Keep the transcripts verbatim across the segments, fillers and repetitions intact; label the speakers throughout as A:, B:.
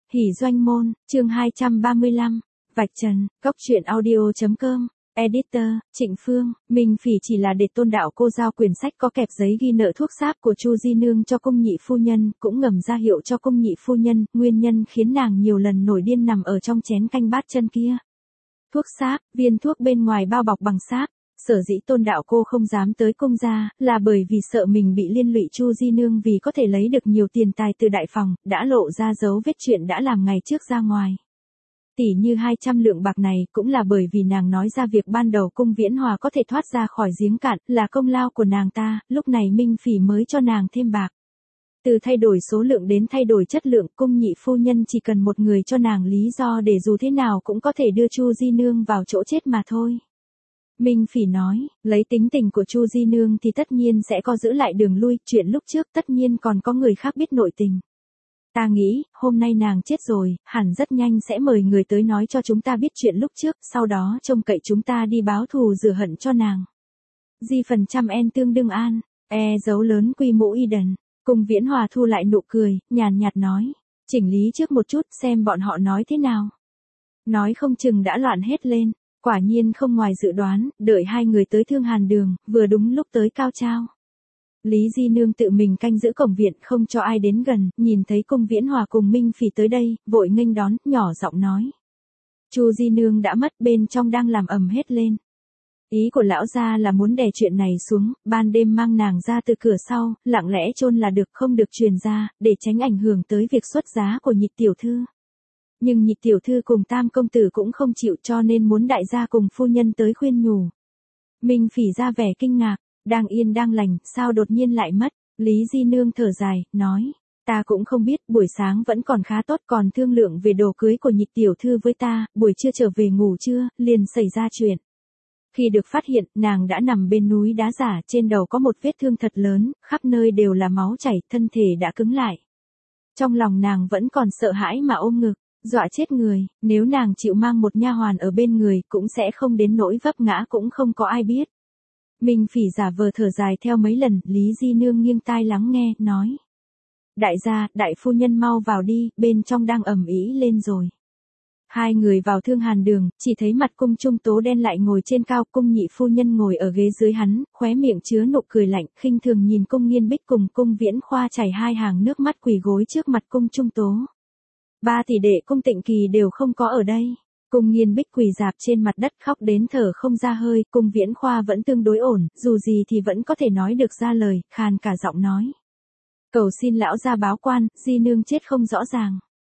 A: Hỉ doanh môn, chương hai trăm ba mươi lăm, vạch trần, góc truyện audio.com, editor, Trịnh Phương, Minh Phỉ chỉ là để Tôn Đạo Cô giao quyển sách có kẹp giấy ghi nợ thuốc sáp của Chu Di Nương cho cung nhị phu nhân, cũng ngầm ra hiệu cho cung nhị phu nhân, nguyên nhân khiến nàng nhiều lần nổi điên nằm ở trong chén canh bát chân kia. Thuốc sáp, viên thuốc bên ngoài bao bọc bằng sáp. Sở dĩ Tôn Đạo Cô không dám tới cung gia, là bởi vì sợ mình bị liên lụy Chu Di Nương vì có thể lấy được nhiều tiền tài từ đại phòng, đã lộ ra dấu vết chuyện đã làm ngày trước ra ngoài. Tỷ như hai trăm lượng bạc này cũng là bởi vì nàng nói ra việc ban đầu cung Viễn Hòa có thể thoát ra khỏi giếng cạn, là công lao của nàng ta, lúc này Minh Phỉ mới cho nàng thêm bạc. Từ thay đổi số lượng đến thay đổi chất lượng, cung nhị phu nhân chỉ cần một người cho nàng lý do để dù thế nào cũng có thể đưa Chu Di Nương vào chỗ chết mà thôi. Minh Phỉ nói, lấy tính tình của Chu Di Nương thì tất nhiên sẽ có giữ lại đường lui, chuyện lúc trước tất nhiên còn có người khác biết nội tình. Ta nghĩ, hôm nay nàng chết rồi, hẳn rất nhanh sẽ mời người tới nói cho chúng ta biết chuyện lúc trước, sau đó trông cậy chúng ta đi báo thù rửa hận cho nàng. Di phần trăm en tương đương an, e dấu lớn quy mũ y đần, cung Viễn Hòa thu lại nụ cười, nhàn nhạt nói, chỉnh lý trước một chút xem bọn họ nói thế nào. Nói không chừng đã loạn hết lên. Quả nhiên không ngoài dự đoán, đợi hai người tới Thương Hàn Đường, vừa đúng lúc tới cao trao. Lý Di Nương tự mình canh giữ cổng viện không cho ai đến gần, nhìn thấy cung Viễn Hòa cùng Minh Phỉ tới đây, vội nghênh đón, nhỏ giọng nói. Chu Di Nương đã mất, bên trong đang làm ầm hết lên. Ý của lão gia là muốn đè chuyện này xuống, ban đêm mang nàng ra từ cửa sau, lặng lẽ chôn là được, không được truyền ra, để tránh ảnh hưởng tới việc xuất giá của nhị tiểu thư. Nhưng nhị tiểu thư cùng tam công tử cũng không chịu, cho nên muốn đại gia cùng phu nhân tới khuyên nhủ. Minh Phỉ ra vẻ kinh ngạc, đang yên đang lành, sao đột nhiên lại mất. Lý Di Nương thở dài, nói, ta cũng không biết, buổi sáng vẫn còn khá tốt, còn thương lượng về đồ cưới của nhị tiểu thư với ta, buổi trưa trở về ngủ trưa, liền xảy ra chuyện. Khi được phát hiện, nàng đã nằm bên núi đá giả, trên đầu có một vết thương thật lớn, khắp nơi đều là máu chảy, thân thể đã cứng lại. Trong lòng nàng vẫn còn sợ hãi mà ôm ngực. Dọa chết người, nếu nàng chịu mang một nha hoàn ở bên người cũng sẽ không đến nỗi vấp ngã, cũng không có ai biết. Minh Phỉ giả vờ thở dài theo mấy lần, Lý Di Nương nghiêng tai lắng nghe, nói. Đại gia, đại phu nhân mau vào đi, bên trong đang ầm ĩ lên rồi. Hai người vào Thương Hàn Đường, chỉ thấy mặt cung Trung Tố đen lại ngồi trên cao, cung nhị phu nhân ngồi ở ghế dưới hắn, khóe miệng chứa nụ cười lạnh, khinh thường nhìn cung Nghiên Bích cùng cung Viễn Khoa chảy hai hàng nước mắt quỳ gối trước mặt cung Trung Tố. Ba tỷ đệ cung Tịnh Kỳ đều không có ở đây. Cung Nghiên Bích quỳ rạp trên mặt đất khóc đến thở không ra hơi, cung Viễn Khoa vẫn tương đối ổn, dù gì thì vẫn có thể nói được ra lời, khàn cả giọng nói. Cầu xin lão gia báo quan, Di Nương chết không rõ ràng.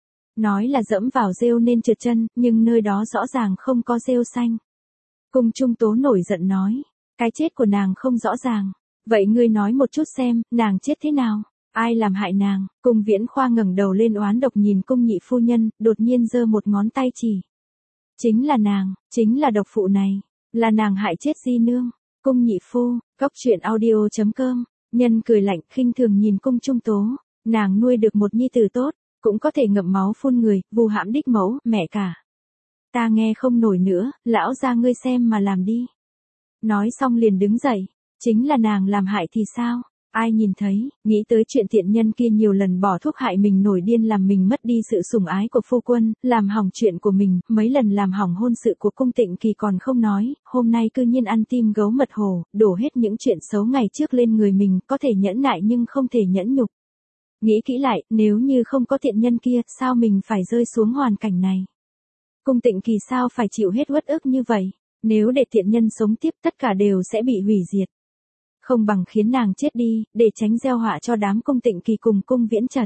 A: Nói là dẫm vào rêu nên trượt chân, nhưng nơi đó rõ ràng không có rêu xanh. Cung Trung Tố nổi giận nói, cái chết của nàng không rõ ràng. Vậy ngươi nói một chút xem, nàng chết thế nào? Ai làm hại nàng? Cung Viễn Khoa ngẩng đầu lên oán độc nhìn cung nhị phu nhân, đột nhiên giơ một ngón tay chỉ. Chính là nàng, chính là độc phụ này, là nàng hại chết Di Nương. Cung nhị phu, góc truyện audio.com, nhân cười lạnh khinh thường nhìn cung Trung Tố, nàng nuôi được một nhi tử tốt, cũng có thể ngậm máu phun người, vu hãm đích mẫu, mẹ cả. Ta nghe không nổi nữa, lão gia ngươi xem mà làm đi. Nói xong liền đứng dậy, chính là nàng làm hại thì sao? Ai nhìn thấy, nghĩ tới chuyện tiện nhân kia nhiều lần bỏ thuốc hại mình nổi điên làm mình mất đi sự sủng ái của phu quân, làm hỏng chuyện của mình, mấy lần làm hỏng hôn sự của cung Tịnh Kỳ còn không nói, hôm nay cư nhiên ăn tim gấu mật hồ, đổ hết những chuyện xấu ngày trước lên người mình, có thể nhẫn nại nhưng không thể nhẫn nhục. Nghĩ kỹ lại, nếu như không có tiện nhân kia, sao mình phải rơi xuống hoàn cảnh này? Cung Tịnh Kỳ sao phải chịu hết uất ức như vậy? Nếu để tiện nhân sống tiếp tất cả đều sẽ bị hủy diệt. Không bằng khiến nàng chết đi, để tránh gieo họa cho đám cung Tịnh Kỳ cùng cung Viễn Trật.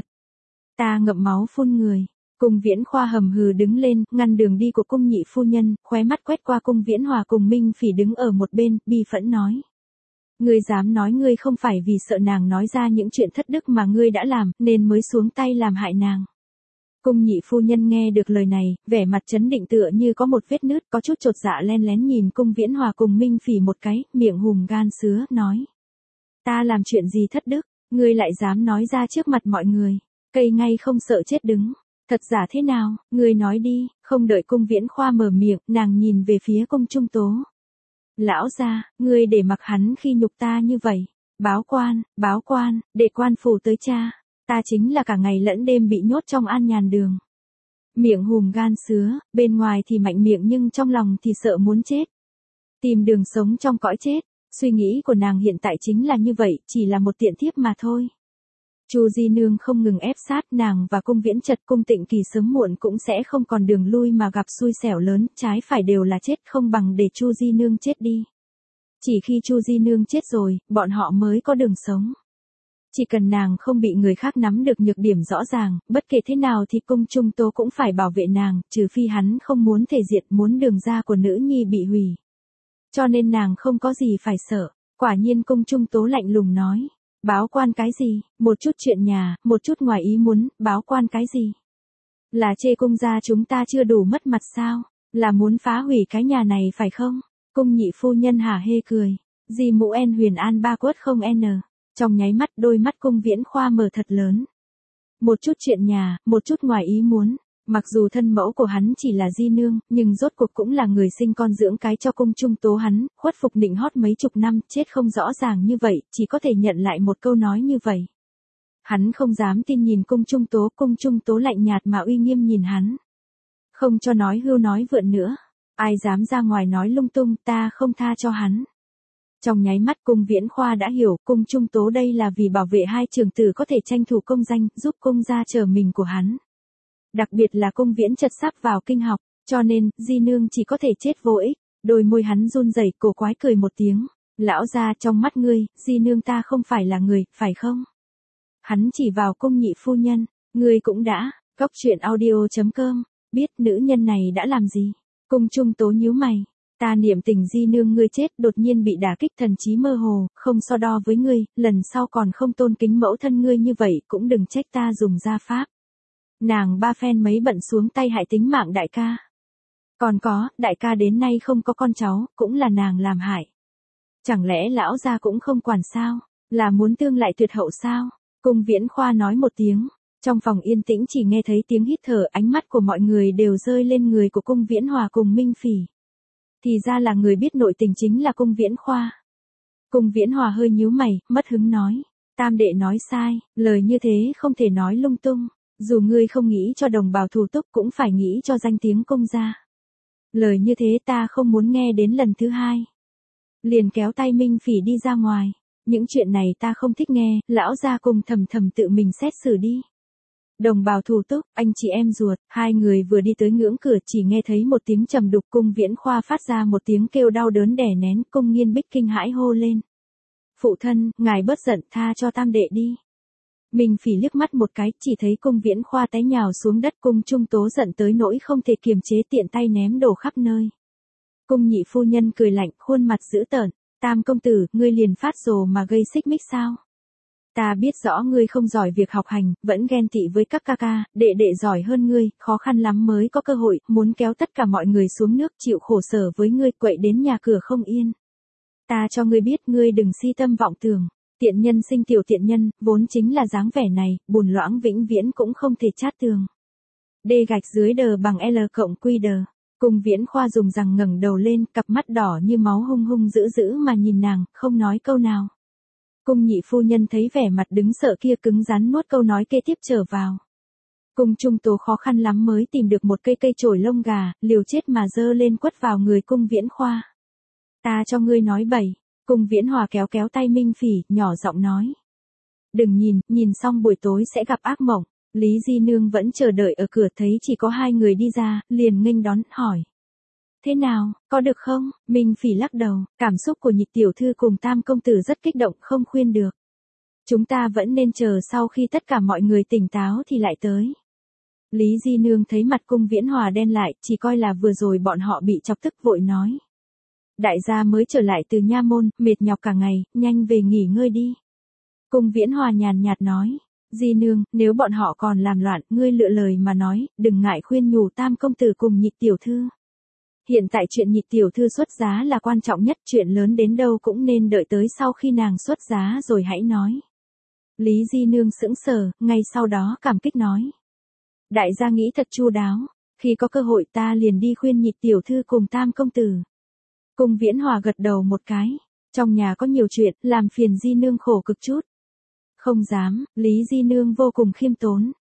A: Ta ngậm máu phun người. Cung Viễn Khoa hầm hừ đứng lên, ngăn đường đi của cung nhị phu nhân, khóe mắt quét qua cung Viễn Hòa cùng Minh Phỉ đứng ở một bên, bi phẫn nói. Ngươi dám nói ngươi không phải vì sợ nàng nói ra những chuyện thất đức mà ngươi đã làm, nên mới xuống tay làm hại nàng. Cung nhị phu nhân nghe được lời này, vẻ mặt chấn định tựa như có một vết nứt, có chút chột dạ len lén nhìn cung Viễn Hòa cùng Minh Phỉ một cái, miệng hùm gan sứa, nói. Ta làm chuyện gì thất đức, ngươi lại dám nói ra trước mặt mọi người, cây ngay không sợ chết đứng. Thật giả thế nào, ngươi nói đi, không đợi cung Viễn Khoa mở miệng, nàng nhìn về phía cung Trung Tố. Lão gia, ngươi để mặc hắn khi nhục ta như vậy. Báo quan, báo quan, để quan phủ tới cha. Ta chính là cả ngày lẫn đêm bị nhốt trong An Nhàn Đường. Miệng hùm gan sứa, bên ngoài thì mạnh miệng nhưng trong lòng thì sợ muốn chết. Tìm đường sống trong cõi chết, suy nghĩ của nàng hiện tại chính là như vậy, chỉ là một tiện thiếp mà thôi. Chu Di Nương không ngừng ép sát nàng và Cung Viễn Chật, Cung Tịnh Kỳ sớm muộn cũng sẽ không còn đường lui mà gặp xui xẻo lớn, trái phải đều là chết, không bằng để Chu Di Nương chết đi. Chỉ khi Chu Di Nương chết rồi, bọn họ mới có đường sống. Chỉ cần nàng không bị người khác nắm được nhược điểm rõ ràng, bất kể thế nào thì Cung Trung Tố cũng phải bảo vệ nàng, trừ phi hắn không muốn thể diệt, muốn đường ra của nữ nhi bị hủy. Cho nên nàng không có gì phải sợ. Quả nhiên Cung Trung Tố lạnh lùng nói. Báo quan cái gì, một chút chuyện nhà, một chút ngoài ý muốn, báo quan cái gì? Là chê cung gia chúng ta chưa đủ mất mặt sao? Là muốn phá hủy cái nhà này phải không? Cung nhị phu nhân hả hê cười. Di mũ en huyền an ba quất không n. Trong nháy mắt đôi mắt Cung Viễn Khoa mở thật lớn. Một chút chuyện nhà, một chút ngoài ý muốn. Mặc dù thân mẫu của hắn chỉ là Di Nương, nhưng rốt cuộc cũng là người sinh con dưỡng cái cho Cung Trung Tố hắn, khuất phục nịnh hót mấy chục năm, chết không rõ ràng như vậy, chỉ có thể nhận lại một câu nói như vậy. Hắn không dám tin nhìn Cung Trung Tố, Cung Trung Tố lạnh nhạt mà uy nghiêm nhìn hắn. Không cho nói hưu nói vượn nữa, ai dám ra ngoài nói lung tung, ta không tha cho hắn. Trong nháy mắt Cung Viễn Khoa đã hiểu, Cung Trung Tố đây là vì bảo vệ hai trường tử có thể tranh thủ công danh, giúp cung gia trở mình của hắn. Đặc biệt là Cung Viễn Chật sắp vào kinh học, cho nên, Di Nương chỉ có thể chết vô ích. Đôi môi hắn run rẩy, cổ quái cười một tiếng. Lão gia, trong mắt ngươi, Di Nương ta không phải là người, phải không? Hắn chỉ vào Cung nhị phu nhân. Ngươi cũng đã, cóc truyện audio chấm com, biết nữ nhân này đã làm gì? Cung Trung Tố nhíu mày. Ta niệm tình Di Nương ngươi chết, đột nhiên bị đả kích thần trí mơ hồ, không so đo với ngươi, lần sau còn không tôn kính mẫu thân ngươi như vậy, cũng đừng trách ta dùng gia pháp. Nàng ba phen mấy bận xuống tay hại tính mạng đại ca. Còn có, đại ca đến nay không có con cháu, cũng là nàng làm hại. Chẳng lẽ lão gia cũng không quản sao? Là muốn tương lại tuyệt hậu sao? Cung Viễn Khoa nói một tiếng. Trong phòng yên tĩnh chỉ nghe thấy tiếng hít thở, ánh mắt của mọi người đều rơi lên người của Cung Viễn Hòa cùng Minh Phỉ. Thì ra là người biết nội tình chính là Cung Viễn Khoa. Cung Viễn Hòa hơi nhíu mày, mất hứng nói. Tam đệ nói sai, lời như thế không thể nói lung tung. Dù ngươi không nghĩ cho đồng bào thủ túc cũng phải nghĩ cho danh tiếng Cung gia. Lời như thế ta không muốn nghe đến lần thứ hai. Liền kéo tay Minh Phỉ đi ra ngoài. Những chuyện này ta không thích nghe, lão gia cùng thầm thầm tự mình xét xử đi. Đồng bào thủ túc, anh chị em ruột, hai người vừa đi tới ngưỡng cửa chỉ nghe thấy một tiếng trầm đục. Cung Viễn Khoa phát ra một tiếng kêu đau đớn đè nén. Cung Nghiên Bích kinh hãi hô lên. Phụ thân, ngài bớt giận, tha cho tam đệ đi. Minh Phỉ liếc mắt một cái, chỉ thấy Cung Viễn Khoa té nhào xuống đất. Cung Trung Tố giận tới nỗi không thể kiềm chế, tiện tay ném đổ khắp nơi. Cung nhị phu nhân cười lạnh, khuôn mặt dữ tợn. Tam công tử, ngươi liền phát rồ mà gây xích mích sao? Ta biết rõ ngươi không giỏi việc học hành, vẫn ghen tị với các ca ca, đệ đệ giỏi hơn ngươi, khó khăn lắm mới có cơ hội, muốn kéo tất cả mọi người xuống nước, chịu khổ sở với ngươi, quậy đến nhà cửa không yên. Ta cho ngươi biết, ngươi đừng si tâm vọng tưởng. Tiện nhân sinh tiểu tiện nhân, vốn chính là dáng vẻ này, bùn loãng vĩnh viễn cũng không thể chát tường. D gạch dưới đờ bằng L cộng quy đờ. Cung Viễn Khoa dùng rằng ngẩng đầu lên, cặp mắt đỏ như máu hung hung dữ dữ mà nhìn nàng, không nói câu nào. Cung nhị phu nhân thấy vẻ mặt đứng sợ kia cứng rắn nuốt câu nói kế tiếp trở vào. Cung Trung Tố khó khăn lắm mới tìm được một cây cây chổi lông gà, liều chết mà dơ lên quất vào người Cung Viễn Khoa. Ta cho ngươi nói bậy. Cung Viễn Hòa kéo kéo tay Minh Phỉ, nhỏ giọng nói. Đừng nhìn, nhìn xong buổi tối sẽ gặp ác mộng. Lý Di Nương vẫn chờ đợi ở cửa, thấy chỉ có hai người đi ra, liền nghênh đón, hỏi. Thế nào, có được không? Minh Phỉ lắc đầu, cảm xúc của Nhị tiểu thư cùng Tam công tử rất kích động, không khuyên được. Chúng ta vẫn nên chờ sau khi tất cả mọi người tỉnh táo thì lại tới. Lý Di Nương thấy mặt Cung Viễn Hòa đen lại, chỉ coi là vừa rồi bọn họ bị chọc tức vội nói. Đại gia mới trở lại từ nha môn, mệt nhọc cả ngày, nhanh về nghỉ ngơi đi. Cung Viễn Hòa nhàn nhạt nói. Di Nương, nếu bọn họ còn làm loạn, ngươi lựa lời mà nói, đừng ngại khuyên nhủ Tam công tử cùng Nhị tiểu thư. Hiện tại chuyện Nhị tiểu thư xuất giá là quan trọng nhất, chuyện lớn đến đâu cũng nên đợi tới sau khi nàng xuất giá rồi hãy nói. Lý Di Nương sững sờ, ngay sau đó cảm kích nói. Đại gia nghĩ thật chu đáo, khi có cơ hội ta liền đi khuyên Nhị tiểu thư cùng Tam công tử. Cung Viễn Hòa gật đầu một cái, trong nhà có nhiều chuyện, làm phiền Di Nương khổ cực chút. Không dám, Lý Di Nương vô cùng khiêm tốn.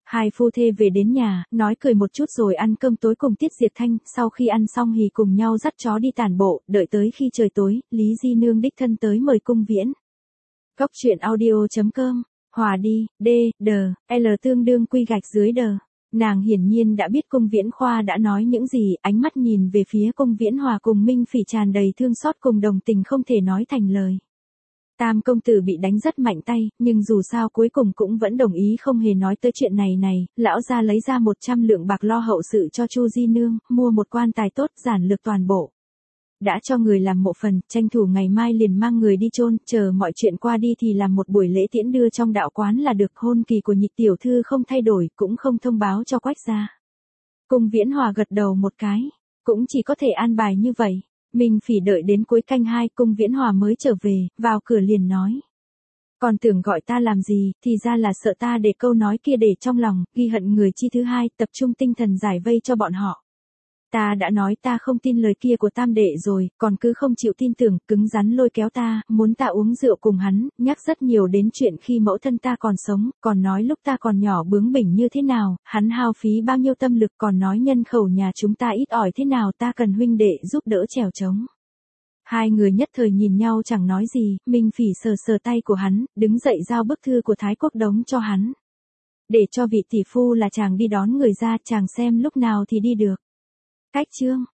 A: Hai phu thê về đến nhà, nói cười một chút rồi ăn cơm tối cùng Tiết Diệp Thanh, sau khi ăn xong thì cùng nhau dắt chó đi tản bộ, đợi tới khi trời tối, Lý Di Nương đích thân tới mời cung viễn. Góc truyện audio.com, hòa đi, D, D, L tương đương quy gạch dưới đờ. Nàng hiển nhiên đã biết cung viễn khoa đã nói những gì, ánh mắt nhìn về phía cung viễn hòa cùng Minh Phỉ tràn đầy thương xót cùng đồng tình không thể nói thành lời. Tam công tử bị đánh rất mạnh tay, nhưng dù sao cuối cùng cũng vẫn đồng ý không hề nói tới chuyện này này, lão gia lấy ra một trăm lượng bạc lo hậu sự cho Chu Di Nương, mua một quan tài tốt giản lược toàn bộ. Đã cho người làm mộ phần, tranh thủ ngày mai liền mang người đi chôn, chờ mọi chuyện qua đi thì làm một buổi lễ tiễn đưa trong đạo quán là được. Hôn kỳ của Nhị tiểu thư không thay đổi, cũng không thông báo cho Quách gia. Cung Viễn Hòa gật đầu một cái, cũng chỉ có thể an bài như vậy. Minh Phỉ đợi đến cuối canh hai, Cung Viễn Hòa mới trở về, vào cửa liền nói. Còn tưởng gọi ta làm gì, thì ra là sợ ta để câu nói kia để trong lòng, ghi hận người chi thứ hai, tập trung tinh thần giải vây cho bọn họ. Ta đã nói ta không tin lời kia của tam đệ rồi, còn cứ không chịu tin tưởng, cứng rắn lôi kéo ta, muốn ta uống rượu cùng hắn, nhắc rất nhiều đến chuyện khi mẫu thân ta còn sống, còn nói lúc ta còn nhỏ bướng bỉnh như thế nào, hắn hao phí bao nhiêu tâm lực, còn nói nhân khẩu nhà chúng ta ít ỏi thế nào, ta cần huynh đệ giúp đỡ trèo trống. Hai người nhất thời nhìn nhau chẳng nói gì, Minh Phỉ sờ sờ tay của hắn, đứng dậy giao bức thư của Thái Quốc Đống cho hắn. Để cho vị tỷ phu là chàng đi đón người ra, chàng xem lúc nào thì đi được. Cách chương